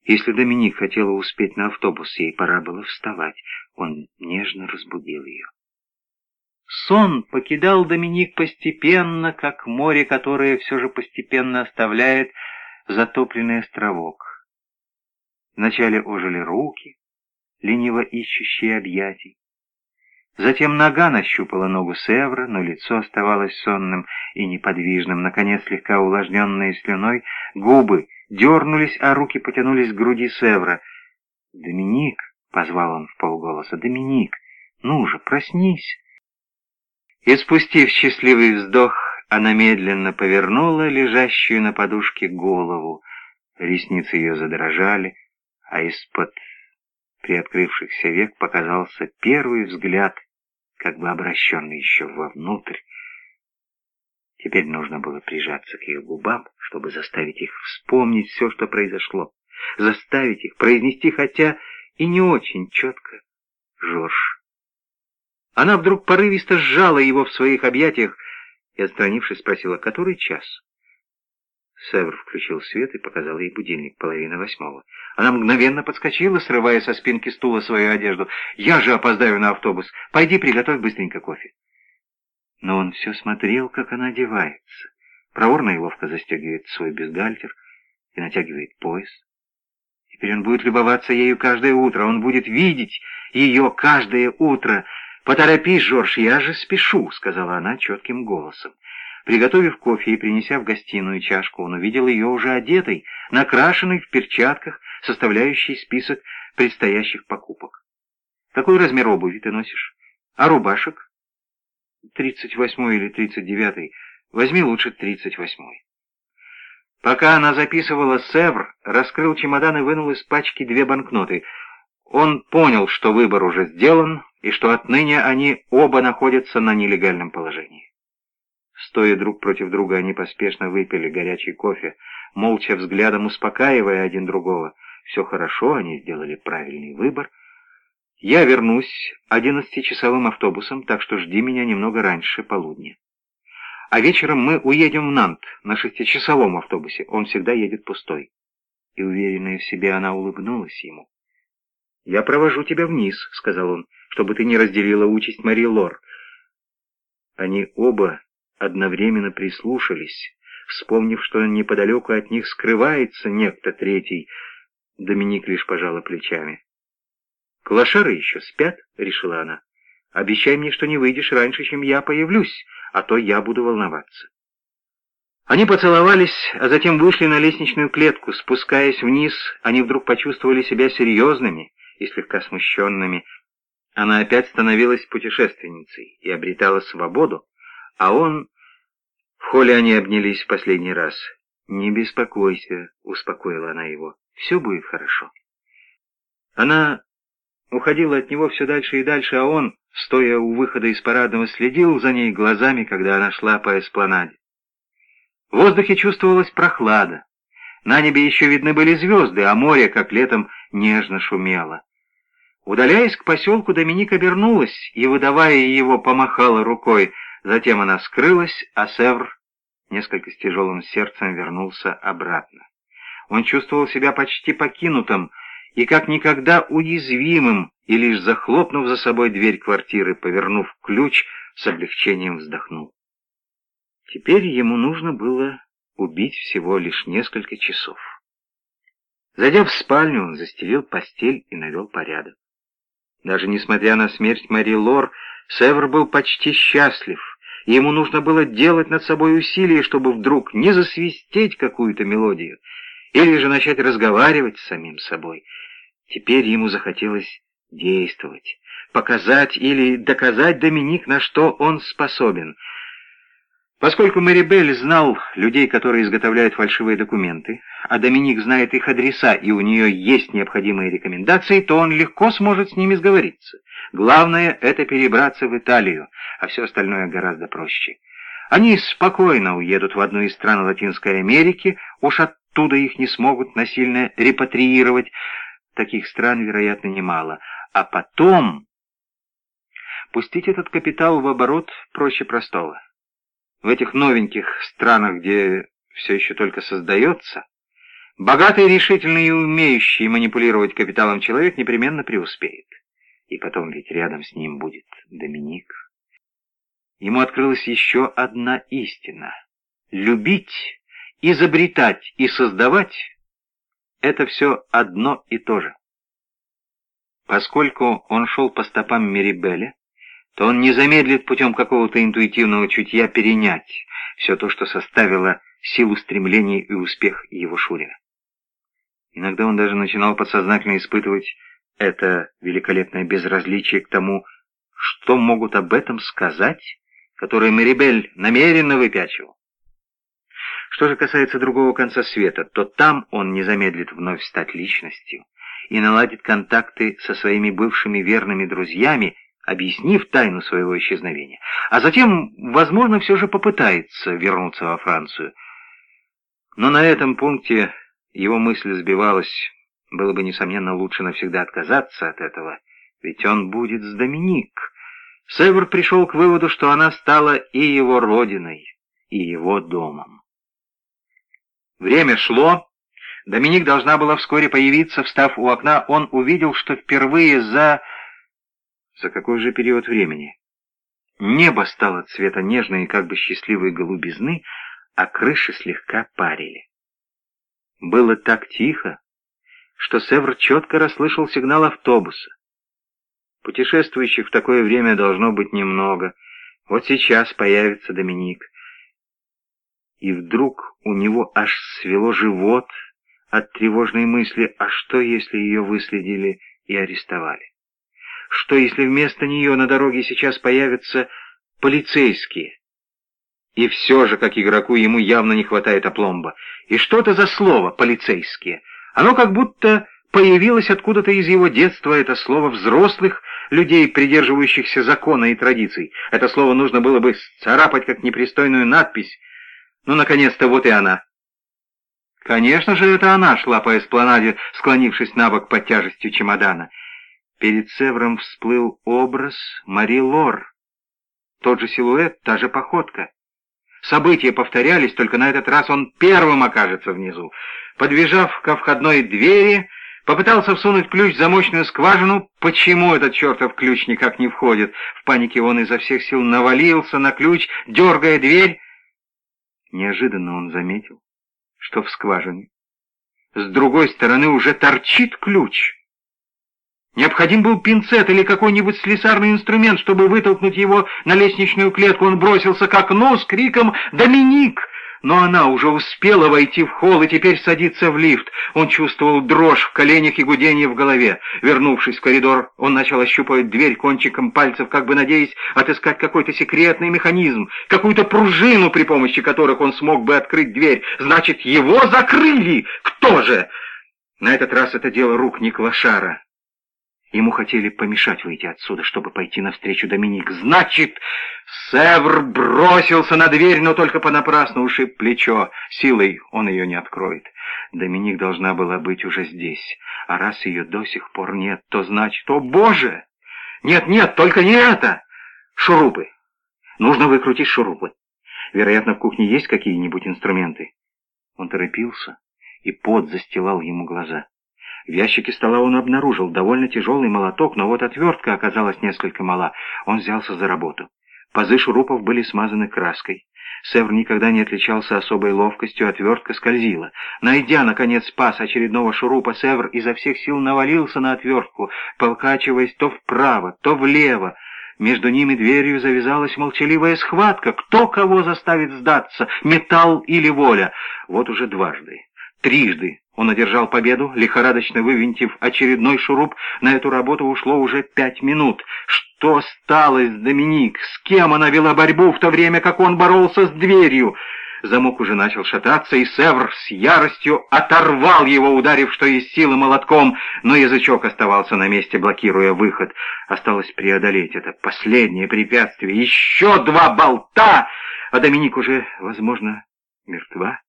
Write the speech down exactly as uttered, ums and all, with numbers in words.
Если Доминик хотела успеть на автобус, ей пора было вставать. Он нежно разбудил ее. Сон покидал Доминик постепенно, как море, которое все же постепенно оставляет затопленный островок. Вначале ожили руки, лениво ищущие объятий. Затем нога нащупала ногу Севра, но лицо оставалось сонным и неподвижным. Наконец, слегка увлажненные слюной, губы дернулись, а руки потянулись к груди Севра. «Доминик!» — позвал он вполголоса. «Доминик! Ну же, проснись!» И, спустив счастливый вздох, она медленно повернула лежащую на подушке голову. Ресницы ее задрожали, а из-под приоткрывшихся век показался первый взгляд, как бы обращенный еще вовнутрь. Теперь нужно было прижаться к ее губам, чтобы заставить их вспомнить все, что произошло, заставить их произнести, хотя и не очень четко, «Жорж». Она вдруг порывисто сжала его в своих объятиях и, отстранившись, спросила, который час. Севр включил свет и показал ей будильник, половина восьмого. Она мгновенно подскочила, срывая со спинки стула свою одежду. «Я же опоздаю на автобус. Пойди приготовь быстренько кофе». Но он все смотрел, как она одевается. Проворно и ловко застегивает свой бюстгальтер и натягивает пояс. Теперь он будет любоваться ею каждое утро. Он будет видеть ее каждое утро. «Поторопись, Жорж, я же спешу», — сказала она четким голосом. Приготовив кофе и принеся в гостиную чашку, он увидел ее уже одетой, накрашенной в перчатках, составляющей список предстоящих покупок. «Какой размер обуви ты носишь? А рубашек?» «Тридцать восьмой или тридцать девятый. Возьми лучше тридцать восьмой». Пока она записывала, Севр раскрыл чемодан и вынул из пачки две банкноты. Он понял, что выбор уже сделан, и что отныне они оба находятся на нелегальном положении. Стоя друг против друга, они поспешно выпили горячий кофе, молча взглядом успокаивая один другого. Все хорошо, они сделали правильный выбор. Я вернусь одиннадцатичасовым автобусом, так что жди меня немного раньше полудня. А вечером мы уедем в Нант на шестичасовом автобусе, он всегда едет пустой. И, уверенная в себе, она улыбнулась ему. «Я провожу тебя вниз», — сказал он, — «чтобы ты не разделила участь Мари Лор». Они оба одновременно прислушались, вспомнив, что неподалеку от них скрывается некто третий. Доминик лишь пожала плечами. «Клошары еще спят», — решила она. «Обещай мне, что не выйдешь раньше, чем я появлюсь, а то я буду волноваться». Они поцеловались, а затем вышли на лестничную клетку. Спускаясь вниз, они вдруг почувствовали себя серьезными и слегка смущенными. Она опять становилась путешественницей и обретала свободу, а он... В холле они обнялись в последний раз. «Не беспокойся», — успокоила она его, — «все будет хорошо». Она уходила от него все дальше и дальше, а он, стоя у выхода из парадного, следил за ней глазами, когда она шла по эспланаде. В воздухе чувствовалась прохлада. На небе еще видны были звезды, а море, как летом, нежно шумело. Удаляясь к поселку, Доминик обернулась и, выдавая его, помахала рукой. Затем она скрылась, а Севр, несколько с тяжелым сердцем, вернулся обратно. Он чувствовал себя почти покинутым и как никогда уязвимым, и лишь захлопнув за собой дверь квартиры, повернув ключ, с облегчением вздохнул. Теперь ему нужно было убить всего лишь несколько часов. Зайдя в спальню, он застелил постель и навел порядок. Даже несмотря на смерть Мари Лор, Севр был почти счастлив, и ему нужно было делать над собой усилия, чтобы вдруг не засвистеть какую-то мелодию, или же начать разговаривать с самим собой. Теперь ему захотелось действовать, показать или доказать Доминик, на что он способен. Поскольку Мэрибель знал людей, которые изготовляют фальшивые документы, а Доминик знает их адреса и у нее есть необходимые рекомендации, то он легко сможет с ними сговориться. Главное — это перебраться в Италию, а все остальное гораздо проще. Они спокойно уедут в одну из стран Латинской Америки, уж оттуда их не смогут насильно репатриировать. Таких стран, вероятно, немало. А потом пустить этот капитал в оборот проще простого. В этих новеньких странах, где все еще только создается, Богатый, решительный и умеющий манипулировать капиталом человек непременно преуспеет. И потом ведь рядом с ним будет Доминик. Ему открылась еще одна истина. Любить, изобретать и создавать — это все одно и то же. Поскольку он шел по стопам Мирибеля, то он не замедлит путем какого-то интуитивного чутья перенять все то, что составило силу стремлений и успех его Шурина. Иногда он даже начинал подсознательно испытывать это великолепное безразличие к тому, что могут об этом сказать, которое Мирибель намеренно выпячивал. Что же касается другого конца света, то там он не замедлит вновь стать личностью и наладит контакты со своими бывшими верными друзьями, объяснив тайну своего исчезновения, а затем, возможно, все же попытается вернуться во Францию. Но на этом пункте его мысль сбивалась. Было бы, несомненно, лучше навсегда отказаться от этого, ведь он будет с Доминик. Севр пришел к выводу, что она стала и его родиной, и его домом. Время шло. Доминик должна была вскоре появиться. Встав у окна, он увидел, что впервые за... За какой же период времени? Небо стало цвета нежной и как бы счастливой голубизны, а крыши слегка парили. Было так тихо, что Севр четко расслышал сигнал автобуса. Путешествующих в такое время должно быть немного. Вот сейчас появится Доминик. И вдруг у него аж свело живот от тревожной мысли: а что, если ее выследили и арестовали? Что, если вместо нее на дороге сейчас появятся полицейские? И все же, как игроку, ему явно не хватает опломба. И что это за слово «полицейские»? Оно как будто появилось откуда-то из его детства. Это слово взрослых людей, придерживающихся закона и традиций. Это слово нужно было бы сцарапать как непристойную надпись. Ну, наконец-то, вот и она. Конечно же, это она шла по эспланаде, склонившись на бок под тяжестью чемодана. Перед Севром всплыл образ Мари Лор. Тот же силуэт, та же походка. События повторялись, только на этот раз он первым окажется внизу. Подбежав ко входной двери, попытался всунуть ключ в замочную скважину. Почему этот чертов ключ никак не входит? В панике он изо всех сил навалился на ключ, дергая дверь. Неожиданно он заметил, что в скважине с другой стороны уже торчит ключ. Необходим был пинцет или какой-нибудь слесарный инструмент, чтобы вытолкнуть его на лестничную клетку. Он бросился к окну с криком «Доминик!». Но она уже успела войти в холл и теперь садится в лифт. Он чувствовал дрожь в коленях и гудение в голове. Вернувшись в коридор, он начал ощупывать дверь кончиком пальцев, как бы надеясь отыскать какой-то секретный механизм, какую-то пружину, при помощи которых он смог бы открыть дверь. Значит, его закрыли! Кто же? На этот раз это дело рук Никлашара. Ему хотели помешать выйти отсюда, чтобы пойти навстречу Доминик. Значит, Севр бросился на дверь, но только понапрасну ушиб плечо. Силой он ее не откроет. Доминик должна была быть уже здесь. А раз ее до сих пор нет, то значит... О, Боже! Нет, нет, только не это! Шурупы. Нужно выкрутить шурупы. Вероятно, в кухне есть какие-нибудь инструменты. Он торопился, и пот застилал ему глаза. В ящике стола он обнаружил довольно тяжелый молоток, но вот отвертка оказалась несколько мала. Он взялся за работу. Пазы шурупов были смазаны краской. Севр никогда не отличался особой ловкостью, отвертка скользила. Найдя, наконец, паз очередного шурупа, Севр изо всех сил навалился на отвертку, покачиваясь то вправо, то влево. Между ними дверью завязалась молчаливая схватка. Кто кого заставит сдаться, металл или воля? Вот уже дважды, трижды он одержал победу, лихорадочно вывинтив очередной шуруп. На эту работу ушло уже пять минут. Что стало с Доминик? С кем она вела борьбу, в то время как он боролся с дверью? Замок уже начал шататься, и Севр с яростью оторвал его, ударив что есть силы молотком, но язычок оставался на месте, блокируя выход. Осталось преодолеть это последнее препятствие. Еще два болта, а Доминик уже, возможно, мертва.